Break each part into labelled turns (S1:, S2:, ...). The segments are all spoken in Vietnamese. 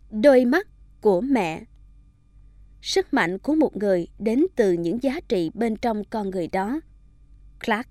S1: Đôi mắt của mẹ. Sức mạnh của một người đến từ những giá trị bên trong con người đó. Clark.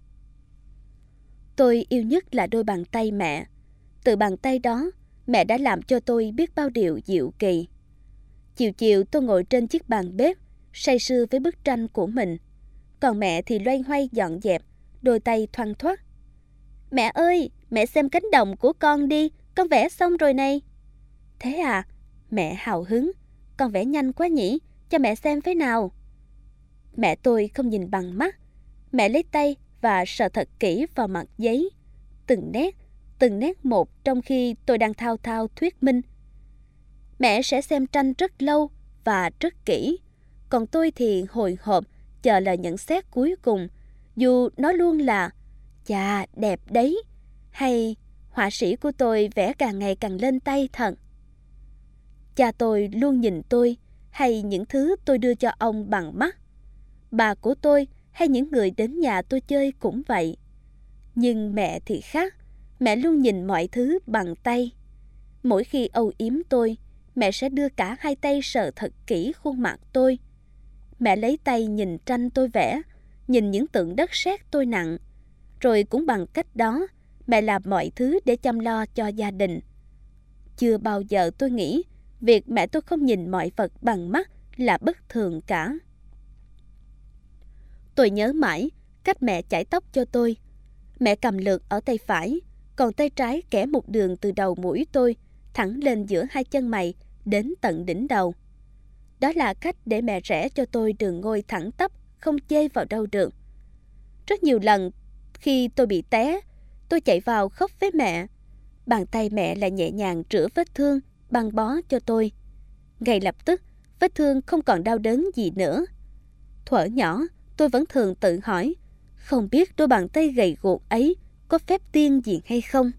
S1: Tôi yêu nhất là đôi bàn tay mẹ. Từ bàn tay đó, mẹ đã làm cho tôi biết bao điều diệu kỳ. Chiều chiều tôi ngồi trên chiếc bàn bếp, say sưa với bức tranh của mình. Còn mẹ thì loay hoay dọn dẹp, đôi tay thoăn thoắt. Mẹ ơi, mẹ xem cánh đồng của con đi, con vẽ xong rồi này. Thế à? Mẹ hào hứng. Con vẽ nhanh quá nhỉ, cho mẹ xem với nào. Mẹ tôi không nhìn bằng mắt. Mẹ lấy tay và sờ thật kỹ vào mặt giấy. Từng nét một trong khi tôi đang thao thao thuyết minh. Mẹ sẽ xem tranh rất lâu và rất kỹ. Còn tôi thì hồi hộp chờ lời nhận xét cuối cùng. Dù nó luôn là chà, đẹp đấy, hay họa sĩ của tôi vẽ càng ngày càng lên tay thật. Cha tôi luôn nhìn tôi hay những thứ tôi đưa cho ông bằng mắt. Bà của tôi hay những người đến nhà tôi chơi cũng vậy. Nhưng mẹ thì khác. Mẹ luôn nhìn mọi thứ bằng tay. Mỗi khi âu yếm tôi, mẹ sẽ đưa cả hai tay sờ thật kỹ khuôn mặt tôi. Mẹ lấy tay nhìn tranh tôi vẽ, nhìn những tượng đất sét tôi nặn. Rồi cũng bằng cách đó, mẹ làm mọi thứ để chăm lo cho gia đình. Chưa bao giờ tôi nghĩ việc mẹ tôi không nhìn mọi vật bằng mắt là bất thường cả. Tôi nhớ mãi cách mẹ chải tóc cho tôi. Mẹ cầm lược ở tay phải, còn tay trái kẻ một đường từ đầu mũi tôi thẳng lên giữa hai chân mày đến tận đỉnh đầu. Đó là cách để mẹ rẽ cho tôi đường ngôi thẳng tắp, không chê vào đâu được. Rất nhiều lần khi tôi bị té, tôi chạy vào khóc với mẹ. Bàn tay mẹ lại nhẹ nhàng rửa vết thương, băng bó cho tôi. Ngay lập tức, vết thương không còn đau đớn gì nữa. Thuở nhỏ, tôi vẫn thường tự hỏi, không biết đôi bàn tay gầy guộc ấy có phép tiên gì hay không.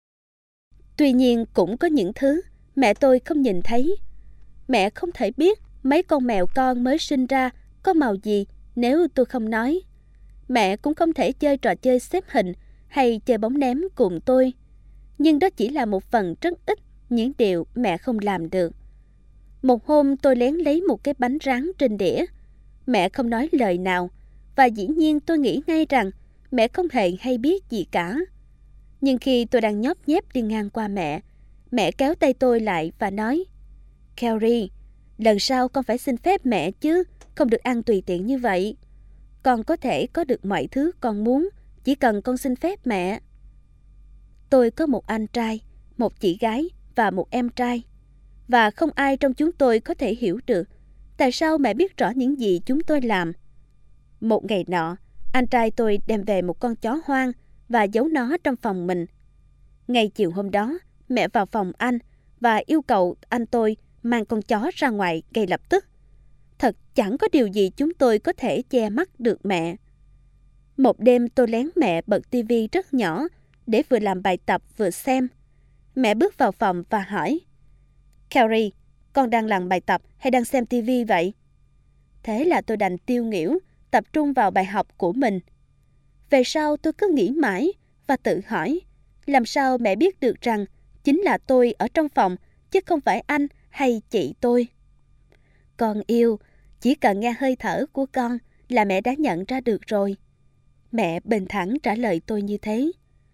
S1: Tuy nhiên cũng có những thứ mẹ tôi không nhìn thấy. Mẹ không thể biết mấy con mèo con mới sinh ra có màu gì nếu tôi không nói. Mẹ cũng không thể chơi trò chơi xếp hình hay chơi bóng ném cùng tôi. Nhưng đó chỉ là một phần rất ít những điều mẹ không làm được. Một hôm tôi lén lấy một cái bánh rán trên đĩa. Mẹ không nói lời nào, và dĩ nhiên tôi nghĩ ngay rằng mẹ không hề hay biết gì cả. Nhưng khi tôi đang nhóp nhép đi ngang qua mẹ kéo tay tôi lại và nói, Carrie, lần sau con phải xin phép mẹ chứ, không được ăn tùy tiện như vậy. Con có thể có được mọi thứ con muốn, chỉ cần con xin phép mẹ. Tôi có một anh trai, một chị gái và một em trai. Và không ai trong chúng tôi có thể hiểu được tại sao mẹ biết rõ những gì chúng tôi làm. Một ngày nọ, anh trai tôi đem về một con chó hoang và giấu nó trong phòng mình. Ngay chiều hôm đó, mẹ vào phòng anh và yêu cầu anh tôi mang con chó ra ngoài ngay lập tức. Thật chẳng có điều gì chúng tôi có thể che mắt được mẹ. Một đêm tôi lén mẹ bật tivi rất nhỏ để vừa làm bài tập vừa xem. Mẹ bước vào phòng và hỏi, Carrie, con đang làm bài tập hay đang xem tivi vậy? Thế là tôi đành tiêu nghỉu, tập trung vào bài học của mình. Về sau tôi cứ nghĩ mãi và tự hỏi, làm sao mẹ biết được rằng chính là tôi ở trong phòng chứ không phải anh hay chị tôi? Con yêu, chỉ cần nghe hơi thở của con là mẹ đã nhận ra được rồi. Mẹ bình thản trả lời tôi như thế.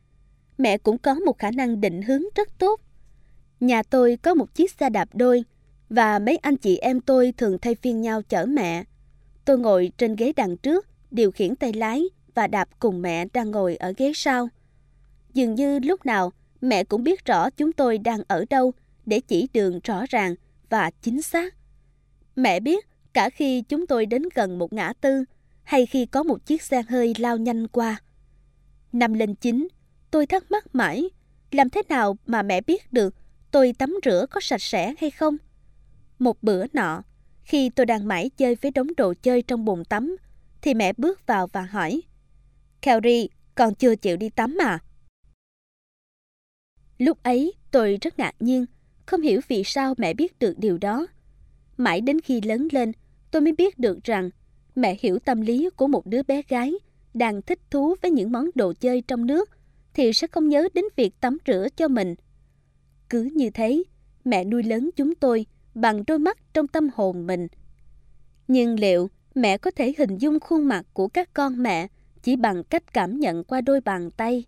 S1: Mẹ cũng có một khả năng định hướng rất tốt. Nhà tôi có một chiếc xe đạp đôi và mấy anh chị em tôi thường thay phiên nhau chở mẹ. Tôi ngồi trên ghế đằng trước, điều khiển tay lái và đạp cùng mẹ đang ngồi ở ghế sau. Dường như lúc nào mẹ cũng biết rõ chúng tôi đang ở đâu để chỉ đường rõ ràng và chính xác. Mẹ biết cả khi chúng tôi đến gần một ngã tư hay khi có một chiếc xe hơi lao nhanh qua. Năm lên 9, tôi thắc mắc mãi, làm thế nào mà mẹ biết được tôi tắm rửa có sạch sẽ hay không? Một bữa nọ, khi tôi đang mải chơi với đống đồ chơi trong bồn tắm, thì mẹ bước vào và hỏi, Carrie, con chưa chịu đi tắm à? Lúc ấy tôi rất ngạc nhiên, không hiểu vì sao mẹ biết được điều đó. Mãi đến khi lớn lên, tôi mới biết được rằng mẹ hiểu tâm lý của một đứa bé gái đang thích thú với những món đồ chơi trong nước thì sẽ không nhớ đến việc tắm rửa cho mình. Cứ như thế, Mẹ nuôi lớn chúng tôi bằng đôi mắt trong tâm hồn mình. Nhưng liệu mẹ có thể hình dung khuôn mặt của các con mẹ chỉ bằng cách cảm nhận qua đôi bàn tay?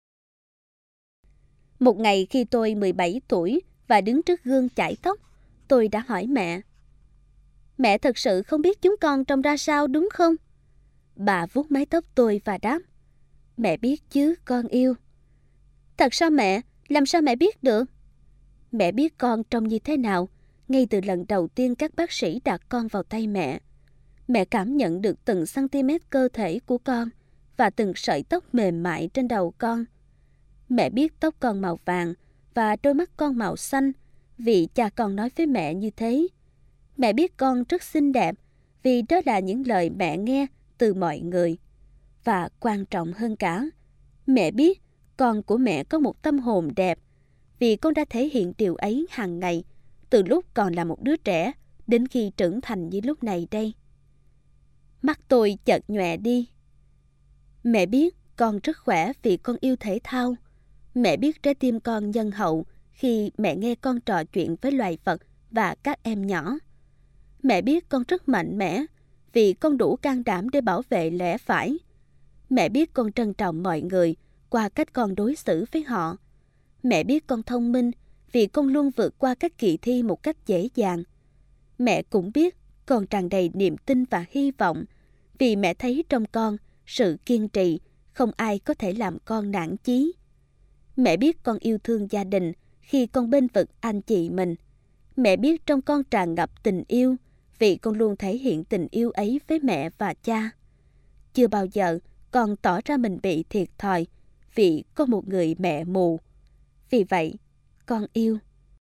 S1: Một ngày khi tôi 17 tuổi và đứng trước gương chải tóc, tôi đã hỏi mẹ: "Mẹ thật sự không biết chúng con trông ra sao đúng không?" Bà vuốt mái tóc tôi và đáp: "Mẹ biết chứ, con yêu." "Thật sao mẹ? Làm sao mẹ biết được?" "Mẹ biết con trông như thế nào ngay từ lần đầu tiên các bác sĩ đặt con vào tay mẹ. Mẹ cảm nhận được từng cm cơ thể của con và từng sợi tóc mềm mại trên đầu con. Mẹ biết tóc con màu vàng và đôi mắt con màu xanh vì cha con nói với mẹ như thế. Mẹ biết con rất xinh đẹp vì đó là những lời mẹ nghe từ mọi người. Và quan trọng hơn cả, mẹ biết con của mẹ có một tâm hồn đẹp vì con đã thể hiện điều ấy hàng ngày từ lúc còn là một đứa trẻ đến khi trưởng thành như lúc này đây." Mắt tôi chợt nhòe đi. Mẹ biết con rất khỏe vì con yêu thể thao. Mẹ biết trái tim con nhân hậu khi mẹ nghe con trò chuyện với loài vật và các em nhỏ. Mẹ biết con rất mạnh mẽ vì con đủ can đảm để bảo vệ lẽ phải. Mẹ biết con trân trọng mọi người qua cách con đối xử với họ. Mẹ biết con thông minh vì con luôn vượt qua các kỳ thi một cách dễ dàng. Mẹ cũng biết con tràn đầy niềm tin và hy vọng vì mẹ thấy trong con sự kiên trì, không ai có thể làm con nản chí. Mẹ biết con yêu thương gia đình khi con bênh vực anh chị mình. Mẹ biết trong con tràn ngập tình yêu vì con luôn thể hiện tình yêu ấy với mẹ và cha. Chưa bao giờ con tỏ ra mình bị thiệt thòi vì có một người mẹ mù. Vì vậy, con yêu.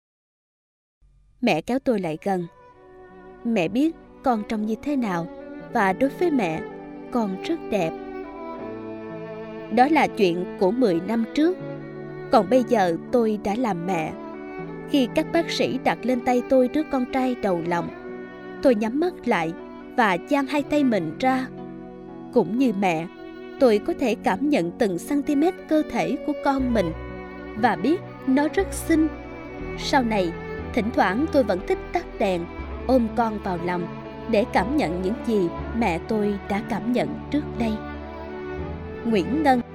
S1: Mẹ kéo tôi lại gần. Mẹ biết con trông như thế nào và đối với mẹ, con rất đẹp. Đó là chuyện của 10 năm trước. Còn bây giờ tôi đã làm mẹ. Khi các bác sĩ đặt lên tay tôi đứa con trai đầu lòng, tôi nhắm mắt lại và dang hai tay mình ra. Cũng như mẹ, tôi có thể cảm nhận từng cm cơ thể của con mình và biết nó rất xinh. Sau này, thỉnh thoảng tôi vẫn thích tắt đèn, ôm con vào lòng để cảm nhận những gì mẹ tôi đã cảm nhận trước đây. Nguyễn Ngân.